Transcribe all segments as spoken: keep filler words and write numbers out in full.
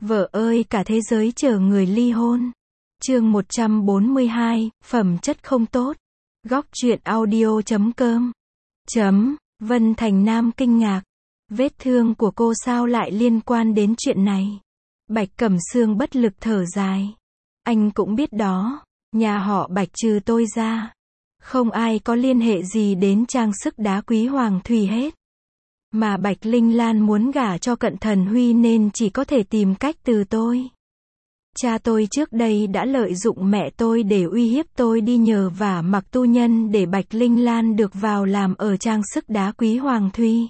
Vợ ơi cả thế giới chờ người ly hôn. Chương một trăm bốn mươi hai, phẩm chất không tốt. Góc truyện audio chấm com. Chấm, Vân Thành Nam kinh ngạc. Vết thương của cô sao lại liên quan đến chuyện này? Bạch Cẩm Sương bất lực thở dài. Anh cũng biết đó, nhà họ Bạch trừ tôi ra, không ai có liên hệ gì đến trang sức đá quý Hoàng Thùy hết. Mà Bạch Linh Lan muốn gả cho Cận Thần Huy nên chỉ có thể tìm cách từ tôi. Cha tôi trước đây đã lợi dụng mẹ tôi để uy hiếp tôi đi nhờ vả Mặc Tu Nhân để Bạch Linh Lan được vào làm ở trang sức đá quý Hoàng Thùy.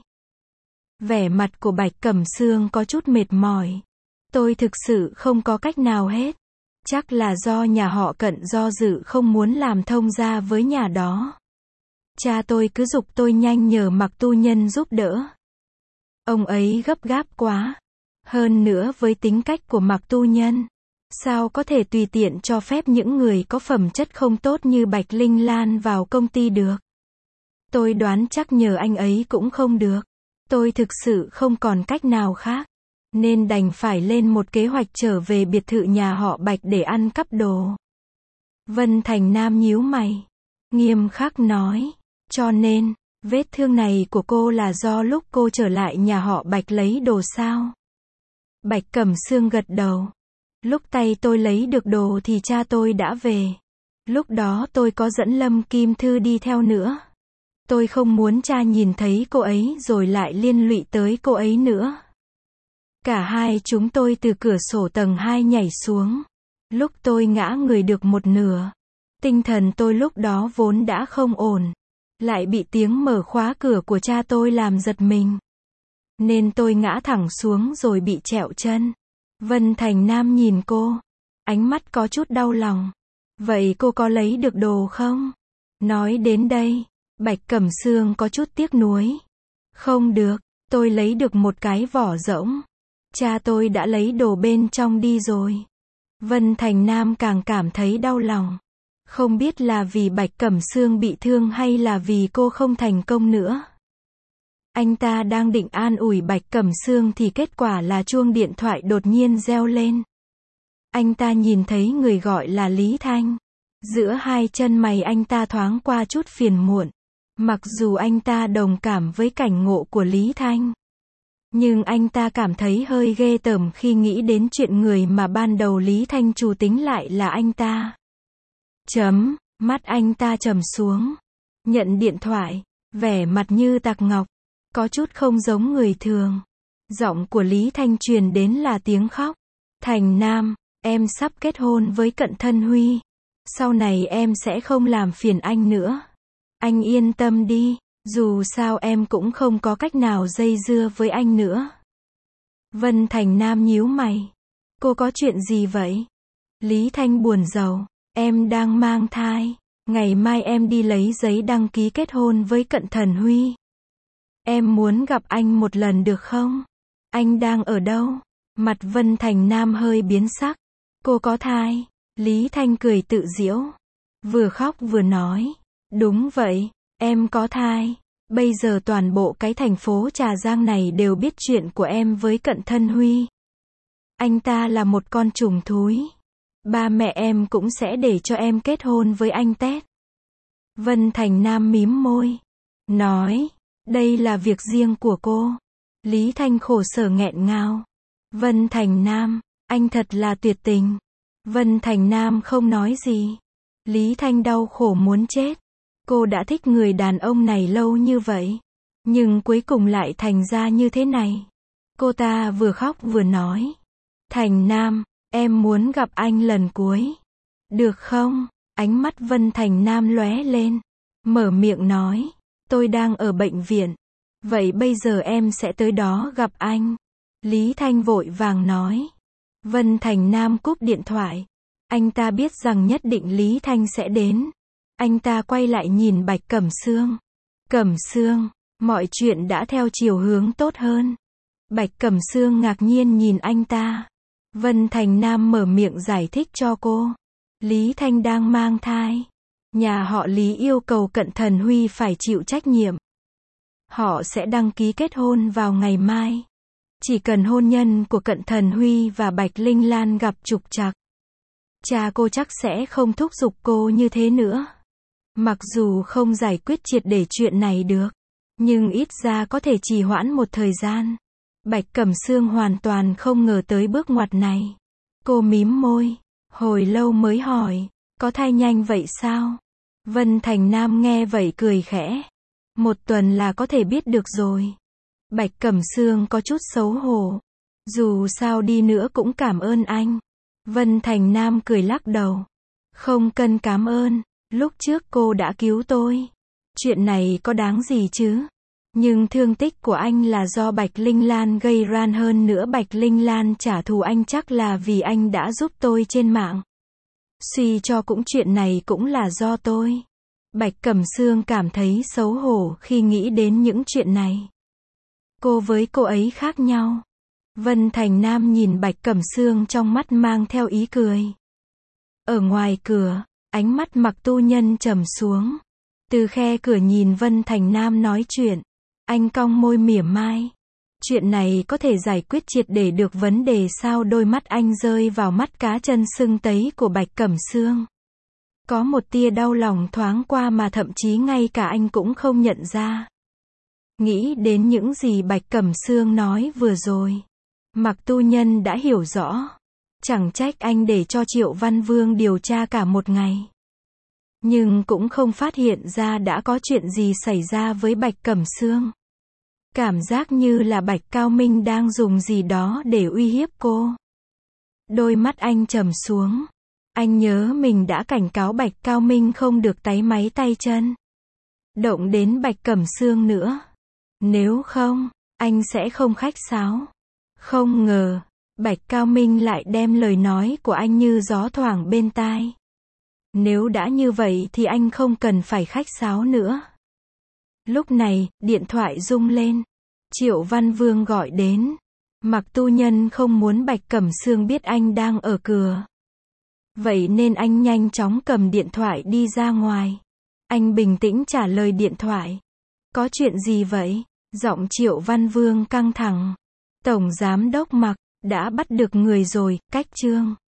Vẻ mặt của Bạch Cẩm Sương có chút mệt mỏi. Tôi thực sự không có cách nào hết. Chắc là do nhà họ Cận do dự không muốn làm thông gia với nhà đó. Cha tôi cứ giục tôi nhanh nhờ Mặc Tu Nhân giúp đỡ. Ông ấy gấp gáp quá. Hơn nữa với tính cách của Mặc Tu Nhân, sao có thể tùy tiện cho phép những người có phẩm chất không tốt như Bạch Linh Lan vào công ty được. Tôi đoán chắc nhờ anh ấy cũng không được. Tôi thực sự không còn cách nào khác, nên đành phải lên một kế hoạch trở về biệt thự nhà họ Bạch để ăn cắp đồ. Vân Thành Nam nhíu mày, nghiêm khắc nói, cho nên, vết thương này của cô là do lúc cô trở lại nhà họ Bạch lấy đồ sao? Bạch Cẩm Sương gật đầu. Lúc tay tôi lấy được đồ thì cha tôi đã về. Lúc đó tôi có dẫn Lâm Kim Thư đi theo nữa. Tôi không muốn cha nhìn thấy cô ấy rồi lại liên lụy tới cô ấy nữa. Cả hai chúng tôi từ cửa sổ tầng hai nhảy xuống. Lúc tôi ngã người được một nửa, tinh thần tôi lúc đó vốn đã không ổn, lại bị tiếng mở khóa cửa của cha tôi làm giật mình. Nên tôi ngã thẳng xuống rồi bị trẹo chân. Vân Thành Nam nhìn cô, ánh mắt có chút đau lòng. Vậy cô có lấy được đồ không? Nói đến đây, Bạch Cẩm Sương có chút tiếc nuối. Không được, tôi lấy được một cái vỏ rỗng. Cha tôi đã lấy đồ bên trong đi rồi. Vân Thành Nam càng cảm thấy đau lòng. Không biết là vì Bạch Cẩm Sương bị thương hay là vì cô không thành công nữa. Anh ta đang định an ủi Bạch Cẩm Sương thì kết quả là chuông điện thoại đột nhiên reo lên. Anh ta nhìn thấy người gọi là Lý Thanh. Giữa hai chân mày anh ta thoáng qua chút phiền muộn. Mặc dù anh ta đồng cảm với cảnh ngộ của Lý Thanh, nhưng anh ta cảm thấy hơi ghê tởm khi nghĩ đến chuyện người mà ban đầu Lý Thanh chủ tính lại là anh ta. Chấm, mắt anh ta trầm xuống. Nhận điện thoại, vẻ mặt như tạc ngọc, có chút không giống người thường. Giọng của Lý Thanh truyền đến là tiếng khóc. Thành Nam, em sắp kết hôn với Cận Thân Huy. Sau này em sẽ không làm phiền anh nữa. Anh yên tâm đi, dù sao em cũng không có cách nào dây dưa với anh nữa. Vân Thành Nam nhíu mày. Cô có chuyện gì vậy? Lý Thanh buồn rầu. Em đang mang thai. Ngày mai em đi lấy giấy đăng ký kết hôn với Cận Thần Huy. Em muốn gặp anh một lần được không? Anh đang ở đâu? Mặt Vân Thành Nam hơi biến sắc. Cô có thai. Lý Thanh cười tự giễu. Vừa khóc vừa nói. Đúng vậy, em có thai. Bây giờ toàn bộ cái thành phố Trà Giang này đều biết chuyện của em với Cận Thân Huy. Anh ta là một con trùng thúi. Ba mẹ em cũng sẽ để cho em kết hôn với anh Tét. Vân Thành Nam mím môi. Nói, đây là việc riêng của cô. Lý Thanh khổ sở nghẹn ngào. Vân Thành Nam, anh thật là tuyệt tình. Vân Thành Nam không nói gì. Lý Thanh đau khổ muốn chết. Cô đã thích người đàn ông này lâu như vậy, nhưng cuối cùng lại thành ra như thế này. Cô ta vừa khóc vừa nói. Thành Nam, em muốn gặp anh lần cuối. Được không? Ánh mắt Vân Thành Nam lóe lên. Mở miệng nói. Tôi đang ở bệnh viện. Vậy bây giờ em sẽ tới đó gặp anh. Lý Thanh vội vàng nói. Vân Thành Nam cúp điện thoại. Anh ta biết rằng nhất định Lý Thanh sẽ đến. Anh ta quay lại nhìn Bạch Cẩm Sương. Cẩm Sương, mọi chuyện đã theo chiều hướng tốt hơn. Bạch Cẩm Sương ngạc nhiên nhìn anh ta. Vân Thành Nam mở miệng giải thích cho cô. Lý Thanh đang mang thai. Nhà họ Lý yêu cầu Cận Thần Huy phải chịu trách nhiệm. Họ sẽ đăng ký kết hôn vào ngày mai. Chỉ cần hôn nhân của Cận Thần Huy và Bạch Linh Lan gặp trục trặc, cha cô chắc sẽ không thúc giục cô như thế nữa. Mặc dù không giải quyết triệt để chuyện này được, nhưng ít ra có thể trì hoãn một thời gian. Bạch Cẩm Sương hoàn toàn không ngờ tới bước ngoặt này. Cô mím môi, hồi lâu mới hỏi, có thai nhanh vậy sao? Vân Thành Nam nghe vậy cười khẽ. Một tuần là có thể biết được rồi. Bạch Cẩm Sương có chút xấu hổ. Dù sao đi nữa cũng cảm ơn anh. Vân Thành Nam cười lắc đầu. Không cần cảm ơn, lúc trước cô đã cứu tôi. Chuyện này có đáng gì chứ? Nhưng thương tích của anh là do Bạch Linh Lan gây ra, hơn nữa Bạch Linh Lan trả thù anh chắc là vì anh đã giúp tôi trên mạng. Suy cho cũng chuyện này cũng là do tôi. Bạch Cẩm Sương cảm thấy xấu hổ khi nghĩ đến những chuyện này. Cô với cô ấy khác nhau. Vân Thành Nam nhìn Bạch Cẩm Sương trong mắt mang theo ý cười. Ở ngoài cửa, ánh mắt Mặc Tu Nhân trầm xuống. Từ khe cửa nhìn Vân Thành Nam nói chuyện. Anh cong môi mỉa mai. Chuyện này có thể giải quyết triệt để được vấn đề sao? Đôi mắt anh rơi vào mắt cá chân sưng tấy của Bạch Cẩm Sương. Có một tia đau lòng thoáng qua mà thậm chí ngay cả anh cũng không nhận ra. Nghĩ đến những gì Bạch Cẩm Sương nói vừa rồi, Mặc Tu Nhân đã hiểu rõ. Chẳng trách anh để cho Triệu Văn Vương điều tra cả một ngày. Nhưng cũng không phát hiện ra đã có chuyện gì xảy ra với Bạch Cẩm Sương. Cảm giác như là Bạch Cao Minh đang dùng gì đó để uy hiếp cô. Đôi mắt anh trầm xuống. Anh nhớ mình đã cảnh cáo Bạch Cao Minh không được táy máy tay chân động đến Bạch Cẩm Sương nữa. Nếu không, anh sẽ không khách sáo. Không ngờ, Bạch Cao Minh lại đem lời nói của anh như gió thoảng bên tai. Nếu đã như vậy thì anh không cần phải khách sáo nữa. Lúc này, điện thoại rung lên. Triệu Văn Vương gọi đến. Mặc Tu Nhân không muốn Bạch Cẩm Sương biết anh đang ở cửa. Vậy nên anh nhanh chóng cầm điện thoại đi ra ngoài. Anh bình tĩnh trả lời điện thoại. Có chuyện gì vậy? Giọng Triệu Văn Vương căng thẳng. Tổng Giám Đốc Mặc, đã bắt được người rồi, Cách Trương.